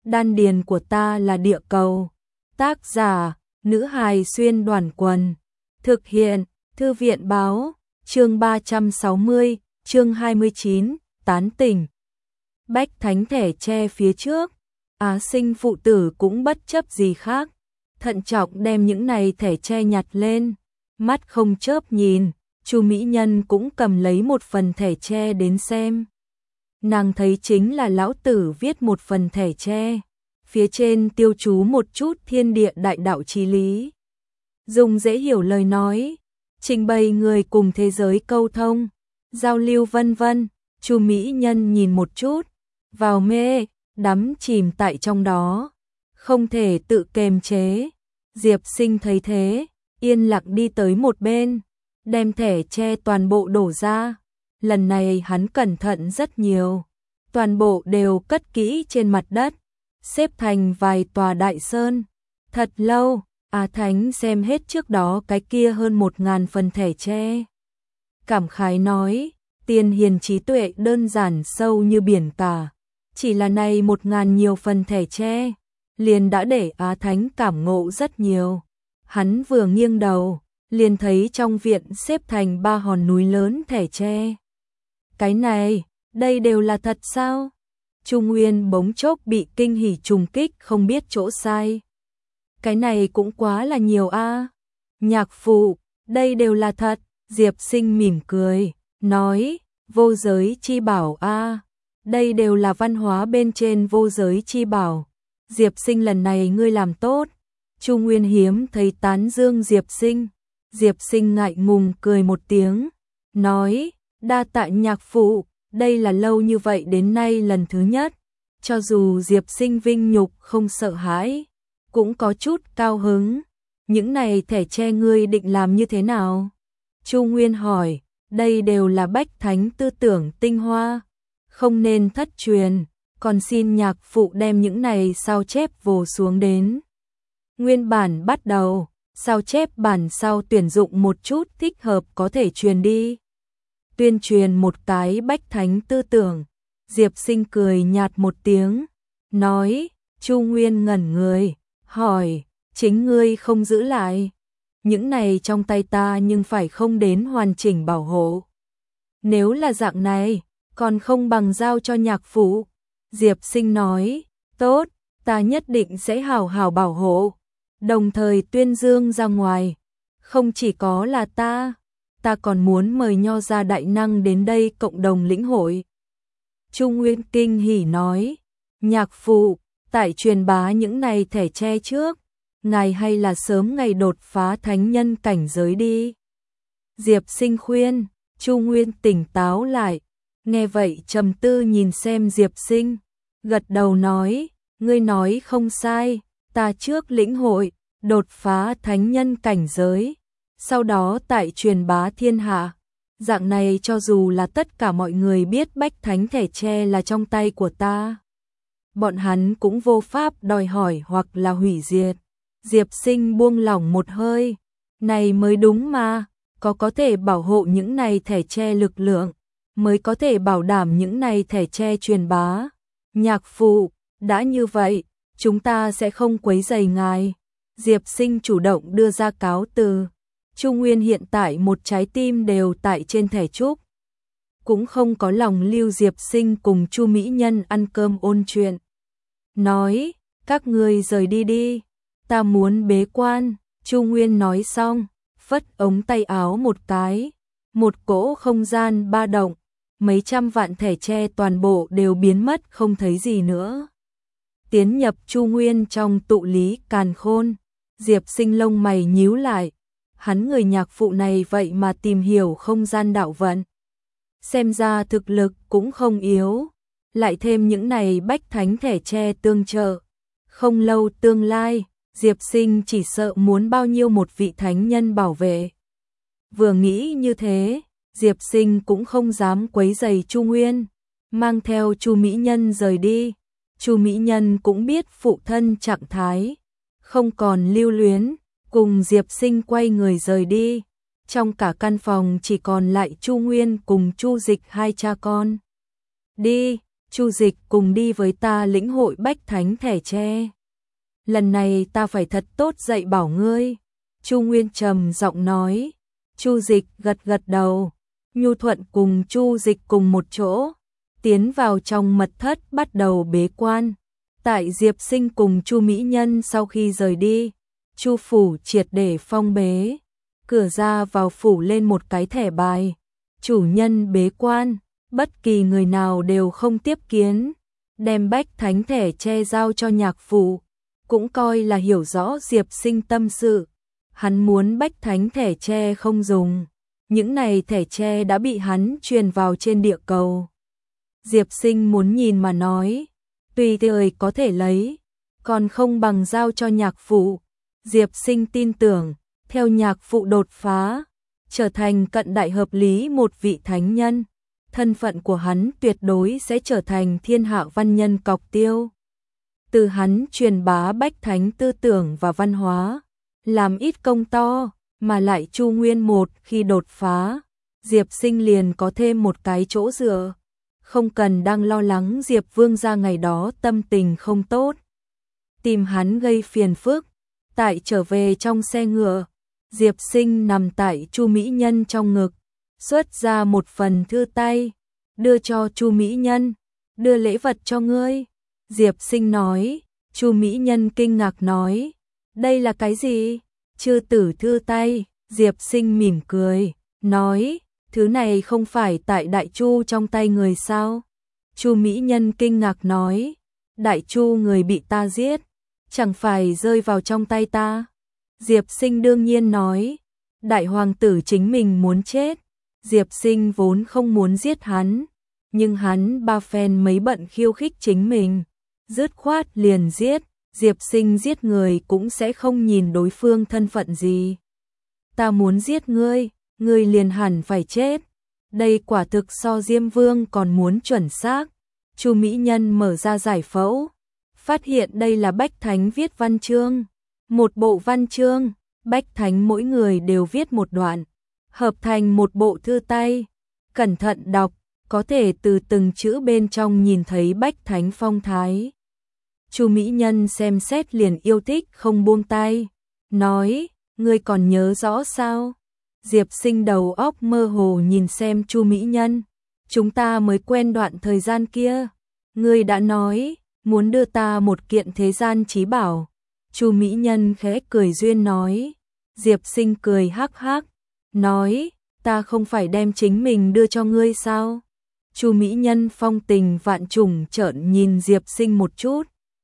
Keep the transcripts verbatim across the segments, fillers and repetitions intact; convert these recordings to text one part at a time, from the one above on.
đan điền của ta là địa cầu. Tác giả, nữ hài xuyên đoàn quần. Thực hiện, thư viện báo, chương ba trăm sáu mươi, chương hai mươi chín, tán tỉnh. Bách thánh thẻ tre phía trước, Á Sinh phụ tử cũng bất chấp gì khác, thận trọng đem những này thẻ tre nhặt lên, mắt không chớp nhìn. Chu mỹ nhân cũng cầm lấy một phần thẻ tre đến xem. Nàng thấy chính là lão tử viết một phần thẻ tre, phía trên tiêu chú một chút thiên địa đại đạo chí lý, dùng dễ hiểu lời nói, trình bày người cùng thế giới câu thông, giao lưu vân vân. Chu mỹ nhân nhìn một chút, vào mê, đắm chìm tại trong đó, không thể tự kềm chế. Diệp Sinh thấy thế, yên lặng đi tới một bên, đem thẻ tre toàn bộ đổ ra. Lần này hắn cẩn thận rất nhiều, toàn bộ đều cất kỹ trên mặt đất, xếp thành vài tòa đại sơn. Thật lâu, Á Thánh xem hết trước đó cái kia hơn một ngàn phần thẻ tre, cảm khái nói, tiên hiền trí tuệ đơn giản sâu như biển cả, chỉ là này một ngàn nhiều phần thẻ tre, liền đã để Á Thánh cảm ngộ rất nhiều. Hắn vừa nghiêng đầu, liền thấy trong viện xếp thành ba hòn núi lớn thẻ tre. Cái này, đây đều là thật sao? Chu Nguyên bỗng chốc bị kinh hỉ trùng kích không biết chỗ sai. Cái này cũng quá là nhiều a. Nhạc phụ, đây đều là thật. Diệp Sinh mỉm cười, nói, vô giới chi bảo a. Đây đều là văn hóa bên trên vô giới chi bảo. Diệp Sinh lần này ngươi làm tốt. Chu Nguyên hiếm thấy tán dương Diệp Sinh. Diệp Sinh ngại ngùng cười một tiếng, nói, đa tạ nhạc phụ, đây là lâu như vậy đến nay lần thứ nhất. Cho dù Diệp Sinh vinh nhục không sợ hãi, cũng có chút cao hứng. Những này thẻ tre ngươi định làm như thế nào? Chu Nguyên hỏi, đây đều là bách thánh tư tưởng tinh hoa, không nên thất truyền, còn xin nhạc phụ đem những này sao chép vồ xuống đến. Nguyên bản bắt đầu, sao chép bản sau tuyển dụng một chút thích hợp có thể truyền đi. Tuyên truyền một cái bách thánh tư tưởng. Diệp Sinh cười nhạt một tiếng, nói, Chu Nguyên ngẩn người, hỏi, chính ngươi không giữ lại. Những này trong tay ta nhưng phải không đến hoàn chỉnh bảo hộ. Nếu là dạng này, còn không bằng giao cho nhạc phụ. Diệp Sinh nói, tốt, ta nhất định sẽ hảo hảo bảo hộ. Đồng thời tuyên dương ra ngoài, không chỉ có là ta, ta còn muốn mời nho gia đại năng đến đây cộng đồng lĩnh hội. Chu Nguyên kinh hỉ nói, nhạc phụ, tại truyền bá những này thẻ tre trước, ngài hay là sớm ngày đột phá thánh nhân cảnh giới đi. Diệp Sinh khuyên, Chu Nguyên tỉnh táo lại, nghe vậy trầm tư nhìn xem Diệp Sinh, gật đầu nói, ngươi nói không sai. Ta trước lĩnh hội, đột phá thánh nhân cảnh giới, sau đó tại truyền bá thiên hạ. Dạng này cho dù là tất cả mọi người biết bách thánh thẻ tre là trong tay của ta, bọn hắn cũng vô pháp đòi hỏi hoặc là hủy diệt. Diệp Sinh buông lỏng một hơi, này mới đúng mà, có có thể bảo hộ những này thẻ tre lực lượng, mới có thể bảo đảm những này thẻ tre truyền bá. Nhạc phụ, đã như vậy, chúng ta sẽ không quấy rầy ngài. Diệp Sinh chủ động đưa ra cáo từ. Chu Nguyên hiện tại một trái tim đều tại trên thẻ trúc, cũng không có lòng lưu Diệp Sinh cùng Chu mỹ nhân ăn cơm ôn chuyện. Nói, các ngươi rời đi đi, ta muốn bế quan. Chu Nguyên nói xong, phất ống tay áo một cái, một cỗ không gian ba động, mấy trăm vạn thẻ tre toàn bộ đều biến mất không thấy gì nữa. Tiến nhập Chu Nguyên trong tụ lý càn khôn. Diệp Sinh lông mày nhíu lại, hắn người nhạc phụ này vậy mà tìm hiểu không gian đạo vận, xem ra thực lực cũng không yếu, lại thêm những này bách thánh thẻ tre tương trợ, không lâu tương lai, Diệp Sinh chỉ sợ muốn bao nhiêu một vị thánh nhân bảo vệ. Vừa nghĩ như thế, Diệp Sinh cũng không dám quấy rầy Chu Nguyên, mang theo Chu mỹ nhân rời đi. Chu mỹ nhân cũng biết phụ thân trạng thái, không còn lưu luyến, cùng Diệp Sinh quay người rời đi. Trong cả căn phòng chỉ còn lại Chu Nguyên cùng Chu Dịch hai cha con. Đi, Chu Dịch cùng đi với ta lĩnh hội bách thánh thẻ tre. Lần này ta phải thật tốt dạy bảo ngươi. Chu Nguyên trầm giọng nói. Chu Dịch gật gật đầu. Nhu Thuận cùng Chu Dịch cùng một chỗ, tiến vào trong mật thất bắt đầu bế quan. Tại Diệp Sinh cùng Chu Mỹ Nhân sau khi rời đi, Chu phủ triệt để phong bế, cửa ra vào phủ lên một cái thẻ bài. Chủ nhân bế quan, bất kỳ người nào đều không tiếp kiến, đem bách thánh thẻ che giao cho Nhạc Phụ, cũng coi là hiểu rõ Diệp Sinh tâm sự. Hắn muốn bách thánh thẻ tre không dùng, những này thẻ tre đã bị hắn truyền vào trên địa cầu. Diệp Sinh muốn nhìn mà nói, tùy thời có thể lấy, còn không bằng giao cho Nhạc Phụ. Diệp Sinh tin tưởng, theo Nhạc Phụ đột phá, trở thành cận đại hợp lý một vị thánh nhân, thân phận của hắn tuyệt đối sẽ trở thành thiên hạ văn nhân cọc tiêu. Từ hắn truyền bá bách thánh tư tưởng và văn hóa, làm ít công to, mà lại Chu Nguyên một khi đột phá, Diệp Sinh liền có thêm một cái chỗ dựa, không cần đang lo lắng Diệp Vương gia ngày đó tâm tình không tốt, tìm hắn gây phiền phức. Tại trở về trong xe ngựa, Diệp Sinh nằm tại Chu Mỹ Nhân trong ngực, xuất ra một phần thư tay, đưa cho Chu Mỹ Nhân, đưa lễ vật cho ngươi. Diệp Sinh nói. Chu Mỹ Nhân kinh ngạc nói, đây là cái gì? Chư tử thư tay. Diệp Sinh mỉm cười, nói, thứ này không phải tại Đại Chu trong tay người sao? Chu Mỹ Nhân kinh ngạc nói, Đại Chu người bị ta giết, chẳng phải rơi vào trong tay ta? Diệp Sinh đương nhiên nói, đại hoàng tử chính mình muốn chết. Diệp Sinh vốn không muốn giết hắn, nhưng hắn ba phen mấy bận khiêu khích chính mình, dứt khoát liền giết. Diệp Sinh giết người cũng sẽ không nhìn đối phương thân phận gì. Ta muốn giết ngươi, ngươi liền hẳn phải chết. Đây quả thực so Diêm Vương còn muốn chuẩn xác. Chu Mỹ Nhân mở ra giải phẫu, phát hiện đây là bách thánh viết văn chương. Một bộ văn chương, bách thánh mỗi người đều viết một đoạn, hợp thành một bộ thư tay. Cẩn thận đọc, có thể từ từng chữ bên trong nhìn thấy bách thánh phong thái. Chu Mỹ Nhân xem xét liền yêu thích không buông tay, nói, ngươi còn nhớ rõ sao? Diệp Sinh đầu óc mơ hồ nhìn xem Chu Mỹ Nhân, chúng ta mới quen đoạn thời gian kia, ngươi đã nói, muốn đưa ta một kiện thế gian chí bảo. Chu Mỹ Nhân khẽ cười duyên nói. Diệp Sinh cười hắc hắc, nói, ta không phải đem chính mình đưa cho ngươi sao? Chu Mỹ Nhân phong tình vạn trùng trợn nhìn Diệp Sinh một chút,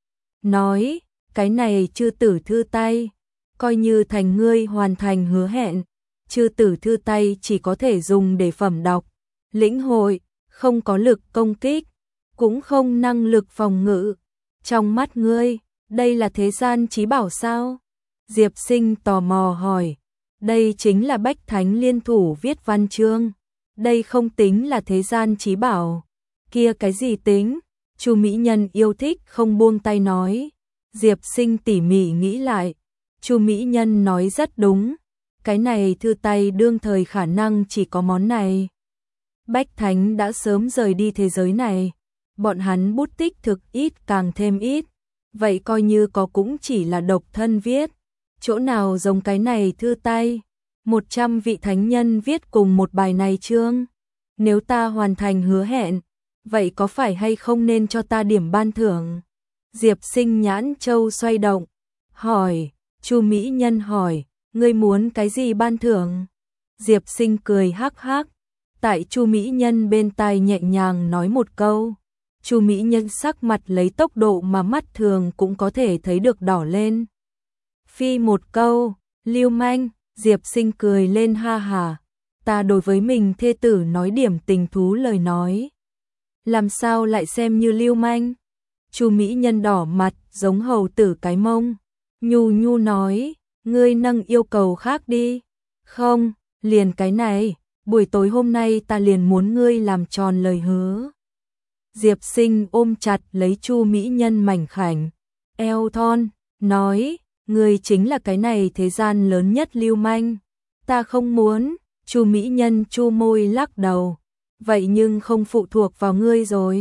nói, cái này chư tử thư tay, coi như thành ngươi hoàn thành hứa hẹn. Chư tử thư tay chỉ có thể dùng để phẩm đọc, lĩnh hội, không có lực công kích, cũng không năng lực phòng ngự. Trong mắt ngươi, đây là thế gian chí bảo sao? Diệp Sinh tò mò hỏi, đây chính là bách thánh liên thủ viết văn chương, đây không tính là thế gian chí bảo, kia cái gì tính? Chu Mỹ Nhân yêu thích không buông tay nói. Diệp Sinh tỉ mỉ nghĩ lại, Chu Mỹ Nhân nói rất đúng, cái này thư tay đương thời khả năng chỉ có món này. Bách thánh đã sớm rời đi thế giới này, bọn hắn bút tích thực ít càng thêm ít, vậy coi như có cũng chỉ là độc thân viết, chỗ nào giống cái này thư tay. Một trăm vị thánh nhân viết cùng một bài này chương, nếu ta hoàn thành hứa hẹn, vậy có phải hay không nên cho ta điểm ban thưởng? Diệp Sinh nhãn châu xoay động, hỏi. Chu Mỹ Nhân hỏi, ngươi muốn cái gì ban thưởng? Diệp Sinh cười hắc hắc, tại Chu Mỹ Nhân bên tai nhẹ nhàng nói một câu. Chu Mỹ Nhân sắc mặt lấy tốc độ mà mắt thường cũng có thể thấy được đỏ lên. Phi một câu, lưu manh. Diệp Sinh cười lên ha hà, ta đối với mình thê tử nói điểm tình thú lời nói, làm sao lại xem như lưu manh? Chu Mỹ Nhân đỏ mặt giống hầu tử cái mông, nhu nhu nói, ngươi nâng yêu cầu khác đi. Không, liền cái này, buổi tối hôm nay ta liền muốn ngươi làm tròn lời hứa. Diệp Sinh ôm chặt lấy Chu Mỹ Nhân mảnh khảnh, eo thon, nói, ngươi chính là cái này thế gian lớn nhất lưu manh, ta không muốn. Chu Mỹ Nhân chu môi lắc đầu, vậy nhưng không phụ thuộc vào ngươi rồi.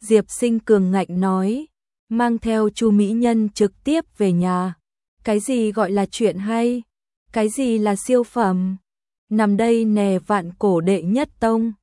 Diệp Sinh cường ngạnh nói, mang theo Chu mỹ nhân trực tiếp về nhà. Cái gì gọi là chuyện hay? Cái gì là siêu phẩm? Nằm đây nè vạn cổ đệ nhất tông.